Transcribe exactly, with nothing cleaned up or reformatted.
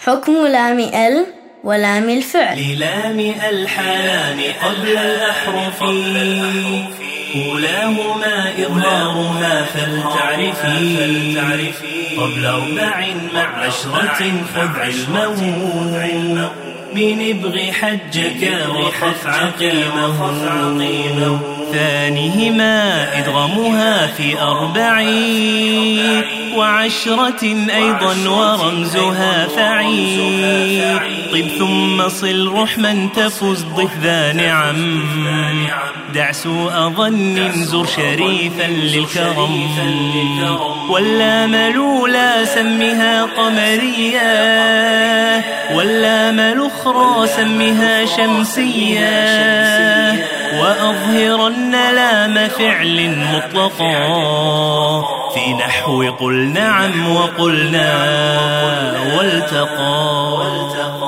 حكم لام ال ولام الفعل. للام الحالان قبل الأحرف، أولاهما إظهارها فلتعرفي، قبل أربع مع عشرة خذ علمه، من ابغ حجك وخف عقيمه. ثانيهما إدغامها في أربع، وعشرة أيضا ورمزها فعي. طب ثم صل رحما تفز ضف ذا نعم، دع سوء ظن زر شريفا للكرم. واللام الأولى سمها قمرية، واللام الأخرى سمها شمسية. وأظهرن لام فعل مطلقا، في نحو قل نعم وقلنا والتقى.